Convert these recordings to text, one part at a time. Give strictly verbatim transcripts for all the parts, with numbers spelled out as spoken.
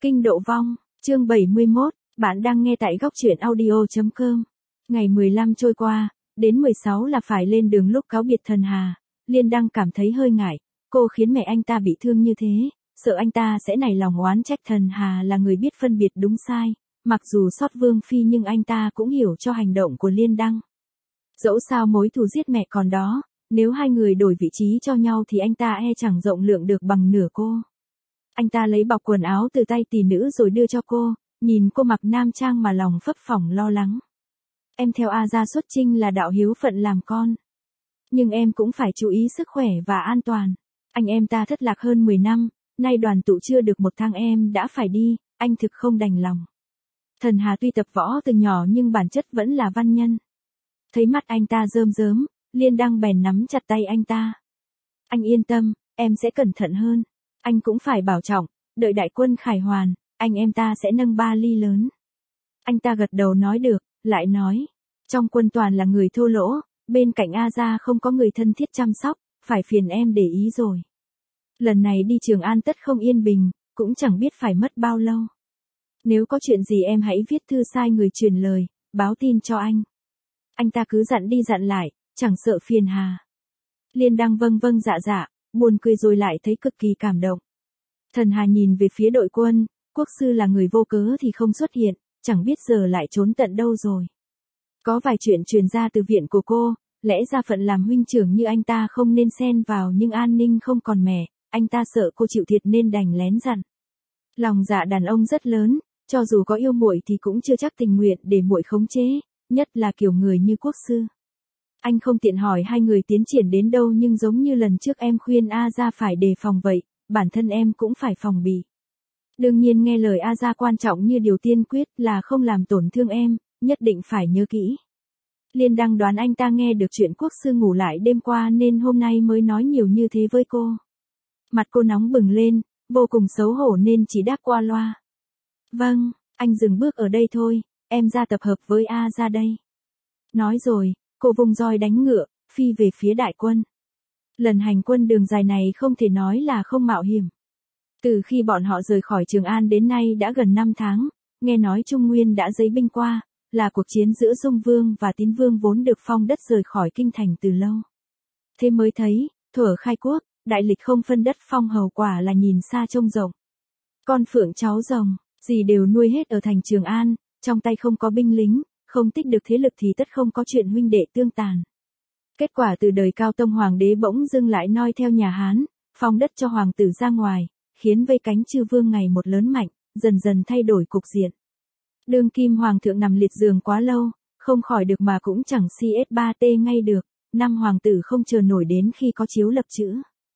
Kinh độ vong, chương bảy mươi mốt, bạn đang nghe tại góc truyện audio chấm com. Ngày mười lăm trôi qua, đến mười sáu là phải lên đường lúc cáo biệt Thần Hà. Liên Đăng cảm thấy hơi ngại, cô khiến mẹ anh ta bị thương như thế, sợ anh ta sẽ nảy lòng oán trách. Thần Hà là người biết phân biệt đúng sai, mặc dù xót Vương Phi nhưng anh ta cũng hiểu cho hành động của Liên Đăng. Dẫu sao mối thù giết mẹ còn đó, nếu hai người đổi vị trí cho nhau thì anh ta e chẳng rộng lượng được bằng nửa cô. Anh ta lấy bọc quần áo từ tay tỷ nữ rồi đưa cho cô, nhìn cô mặc nam trang mà lòng phấp phỏng lo lắng. Em theo A Gia xuất chinh là đạo hiếu phận làm con. Nhưng em cũng phải chú ý sức khỏe và an toàn. Anh em ta thất lạc hơn mười năm, nay đoàn tụ chưa được một tháng em đã phải đi, anh thực không đành lòng. Thần Hà tuy tập võ từ nhỏ nhưng bản chất vẫn là văn nhân. Thấy mắt anh ta rơm rớm, Liên Đăng bèn nắm chặt tay anh ta. Anh yên tâm, em sẽ cẩn thận hơn. Anh cũng phải bảo trọng, đợi đại quân khải hoàn, anh em ta sẽ nâng ba ly lớn. Anh ta gật đầu nói được, lại nói. Trong quân toàn là người thô lỗ, bên cạnh A Gia không có người thân thiết chăm sóc, phải phiền em để ý rồi. Lần này đi Trường An tất không yên bình, cũng chẳng biết phải mất bao lâu. Nếu có chuyện gì em hãy viết thư sai người truyền lời, báo tin cho anh. Anh ta cứ dặn đi dặn lại, chẳng sợ phiền hà. Liên Đăng vâng vâng dạ dạ, buồn cười rồi lại thấy cực kỳ cảm động. Thần Hà nhìn về phía đội quân, quốc sư là người vô cớ thì không xuất hiện, chẳng biết giờ lại trốn tận đâu rồi. Có vài chuyện truyền ra từ viện của cô, lẽ ra phận làm huynh trưởng như anh ta không nên xen vào nhưng an ninh không còn mẹ, anh ta sợ cô chịu thiệt nên đành lén dặn. Lòng dạ đàn ông rất lớn, cho dù có yêu muội thì cũng chưa chắc tình nguyện để muội khống chế, nhất là kiểu người như quốc sư. Anh không tiện hỏi hai người tiến triển đến đâu nhưng giống như lần trước em khuyên A Gia phải đề phòng vậy, bản thân em cũng phải phòng bị. Đương nhiên nghe lời A Gia quan trọng như điều tiên quyết là không làm tổn thương em, nhất định phải nhớ kỹ. Liên Đăng đoán anh ta nghe được chuyện quốc sư ngủ lại đêm qua nên hôm nay mới nói nhiều như thế với cô. Mặt cô nóng bừng lên, vô cùng xấu hổ nên chỉ đáp qua loa. Vâng, anh dừng bước ở đây thôi, em ra tập hợp với A Gia đây. Nói rồi, cô vung roi đánh ngựa, phi về phía đại quân. Lần hành quân đường dài này không thể nói là không mạo hiểm. Từ khi bọn họ rời khỏi Trường An đến nay đã gần năm tháng, nghe nói Trung Nguyên đã giấy binh qua, là cuộc chiến giữa Dung Vương và Tín Vương vốn được phong đất rời khỏi kinh thành từ lâu. Thế mới thấy, thuở khai quốc, đại lịch không phân đất phong hầu quả là nhìn xa trông rộng. Con phượng cháu rồng, gì đều nuôi hết ở thành Trường An, trong tay không có binh lính, không tích được thế lực thì tất không có chuyện huynh đệ tương tàn. Kết quả từ đời Cao Tông Hoàng đế bỗng dưng lại noi theo nhà Hán, phong đất cho hoàng tử ra ngoài, khiến vây cánh chư vương ngày một lớn mạnh, dần dần thay đổi cục diện. Đương kim hoàng thượng nằm liệt giường quá lâu, không khỏi được mà cũng chẳng xê ét ba tê ngay được, năm hoàng tử không chờ nổi đến khi có chiếu lập chữ.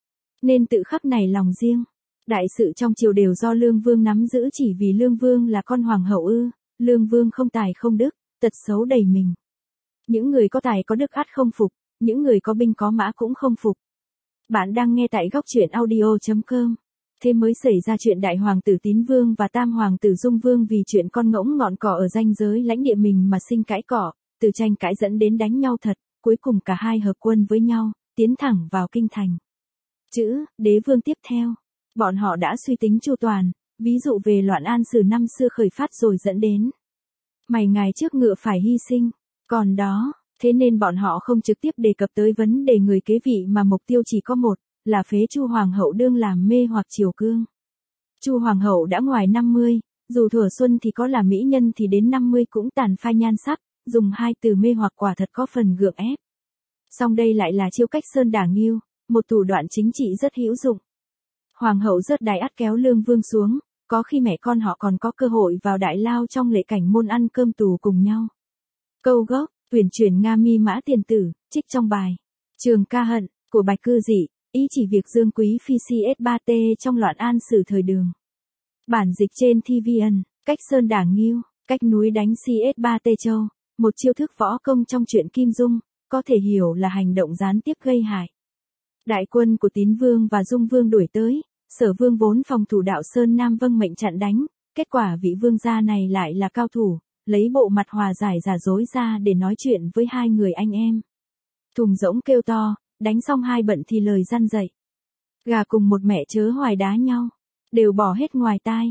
Nên tự khắc này lòng riêng. Đại sự trong triều đều do Lương Vương nắm giữ chỉ vì Lương Vương là con hoàng hậu ư, Lương Vương không tài không đức, tật xấu đầy mình. Những người có tài có đức ắt không phục, những người có binh có mã cũng không phục. Bạn đang nghe tại góc truyện audio chấm com. Thế mới xảy ra chuyện đại hoàng tử Tín Vương và tam hoàng tử Dung Vương vì chuyện con ngỗng ngọn cỏ ở ranh giới lãnh địa mình mà sinh cãi cỏ, từ tranh cãi dẫn đến đánh nhau thật, cuối cùng cả hai hợp quân với nhau, tiến thẳng vào kinh thành. Chữ, đế vương tiếp theo. Bọn họ đã suy tính chu toàn, ví dụ về loạn an sử năm xưa khởi phát rồi dẫn đến. Mày ngày trước ngựa phải hy sinh, còn đó, thế nên bọn họ không trực tiếp đề cập tới vấn đề người kế vị mà mục tiêu chỉ có một, là phế Chu hoàng hậu đương làm mê hoặc triều cương. Chu hoàng hậu đã ngoài năm mươi, dù thuở xuân thì có là mỹ nhân thì đến năm mươi cũng tàn phai nhan sắc, dùng hai từ mê hoặc quả thật có phần gượng ép. Song đây lại là chiêu cách sơn đả ngưu, một thủ đoạn chính trị rất hữu dụng. Hoàng hậu rớt đài ắt kéo Lương Vương xuống, có khi mẹ con họ còn có cơ hội vào đại lao trong lễ cảnh môn ăn cơm tù cùng nhau. Câu gốc, tuyển chuyển Nga mi mã tiền tử, trích trong bài Trường ca hận, của Bạch Cư Dị, ý chỉ việc Dương Quý Phi xê ét ba tê trong loạn an sử thời Đường. Bản dịch trên thi vi ân, cách sơn đả ngưu, cách núi đánh xê ét ba tê châu, một chiêu thức võ công trong truyện Kim Dung, có thể hiểu là hành động gián tiếp gây hại. Đại quân của Tín Vương và Dung Vương đuổi tới, Sở Vương vốn phòng thủ đạo Sơn Nam vâng mệnh chặn đánh, kết quả vị vương gia này lại là cao thủ, lấy bộ mặt hòa giải giả dối ra để nói chuyện với hai người anh em. Thùng rỗng kêu to, đánh xong hai bận thì lời răn dạy. Gà cùng một mẹ chớ hoài đá nhau, đều bỏ hết ngoài tai.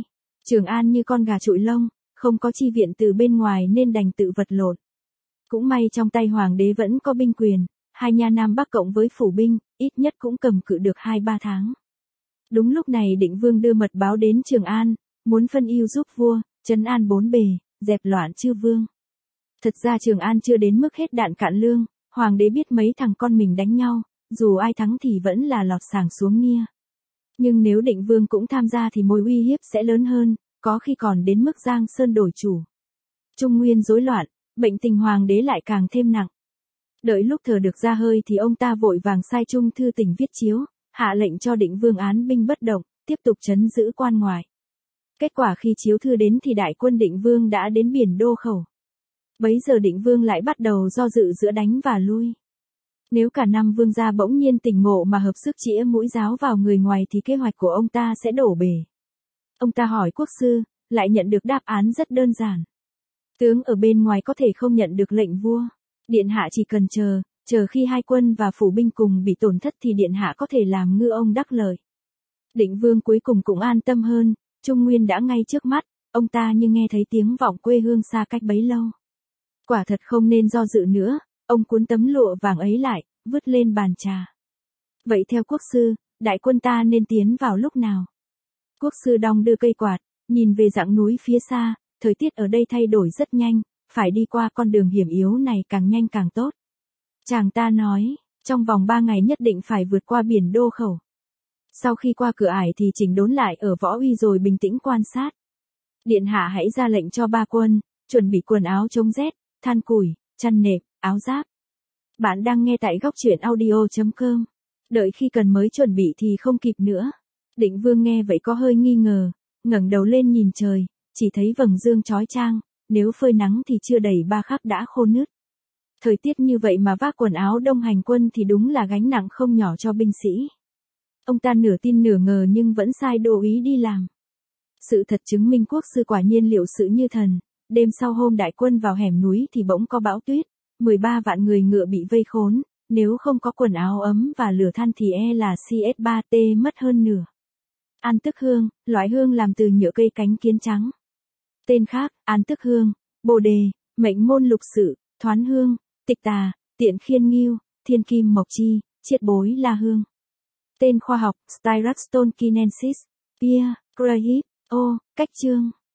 Trường An như con gà trụi lông, không có chi viện từ bên ngoài nên đành tự vật lộn. Cũng may trong tay hoàng đế vẫn có binh quyền, hai nha Nam Bắc cộng với phủ binh, ít nhất cũng cầm cự được hai ba tháng. Đúng lúc này Định Vương đưa mật báo đến Trường An, muốn phân ưu giúp vua, trấn an bốn bề, dẹp loạn chư vương. Thật ra Trường An chưa đến mức hết đạn cạn lương, hoàng đế biết mấy thằng con mình đánh nhau, dù ai thắng thì vẫn là lọt sàng xuống nia. Nhưng nếu Định Vương cũng tham gia thì mối uy hiếp sẽ lớn hơn, có khi còn đến mức Giang Sơn đổi chủ. Trung nguyên rối loạn, bệnh tình hoàng đế lại càng thêm nặng. Đợi lúc thở được ra hơi thì ông ta vội vàng sai Trung thư tỉnh viết chiếu, hạ lệnh cho Định Vương án binh bất động, tiếp tục trấn giữ quan ngoại. Kết quả khi chiếu thư đến thì đại quân Định Vương đã đến biển Đô Khẩu. Bấy giờ Định Vương lại bắt đầu do dự giữa đánh và lui. Nếu cả năm vương gia bỗng nhiên tỉnh ngộ mà hợp sức chĩa mũi giáo vào người ngoài thì kế hoạch của ông ta sẽ đổ bể. Ông ta hỏi quốc sư, lại nhận được đáp án rất đơn giản. Tướng ở bên ngoài có thể không nhận được lệnh vua. Điện hạ chỉ cần chờ, chờ khi hai quân và phủ binh cùng bị tổn thất thì điện hạ có thể làm ngư ông đắc lợi. Định Vương cuối cùng cũng an tâm hơn, Trung Nguyên đã ngay trước mắt, ông ta như nghe thấy tiếng vọng quê hương xa cách bấy lâu. Quả thật không nên do dự nữa, ông cuốn tấm lụa vàng ấy lại, vứt lên bàn trà. Vậy theo quốc sư, đại quân ta nên tiến vào lúc nào? Quốc sư đong đưa cây quạt, nhìn về dãy núi phía xa, thời tiết ở đây thay đổi rất nhanh, phải đi qua con đường hiểm yếu này càng nhanh càng tốt. Chàng ta nói, trong vòng ba ngày nhất định phải vượt qua biển Đô Khẩu. Sau khi qua cửa ải thì chỉnh đốn lại ở Võ Uy rồi bình tĩnh quan sát. Điện hạ hãy ra lệnh cho ba quân, chuẩn bị quần áo chống rét, than củi, chăn nệm, áo giáp. Bạn đang nghe tại góc truyện audio chấm com. Đợi khi cần mới chuẩn bị thì không kịp nữa. Định Vương nghe vậy có hơi nghi ngờ, ngẩng đầu lên nhìn trời, chỉ thấy vầng dương chói chang, nếu phơi nắng thì chưa đầy ba khắc đã khô nứt. Thời tiết như vậy mà vác quần áo đông hành quân thì đúng là gánh nặng không nhỏ cho binh sĩ. Ông ta nửa tin nửa ngờ nhưng vẫn sai Đô Úy đi làm. Sự thật chứng minh quốc sư quả nhiên liệu sự như thần. Đêm sau hôm đại quân vào hẻm núi thì bỗng có bão tuyết, mười ba vạn người ngựa bị vây khốn, nếu không có quần áo ấm và lửa than thì e là C S ba T mất hơn nửa. An tức hương, loại hương làm từ nhựa cây cánh kiến trắng. Tên khác, an tức hương, bồ đề, mệnh môn lục sự, thoán hương, tịch tà, tiện khiên nghiêu, thiên kim mộc chi, chiết bối la hương. Tên khoa học, Styractone kinensis, Pierre, Crahip, O, cách chương.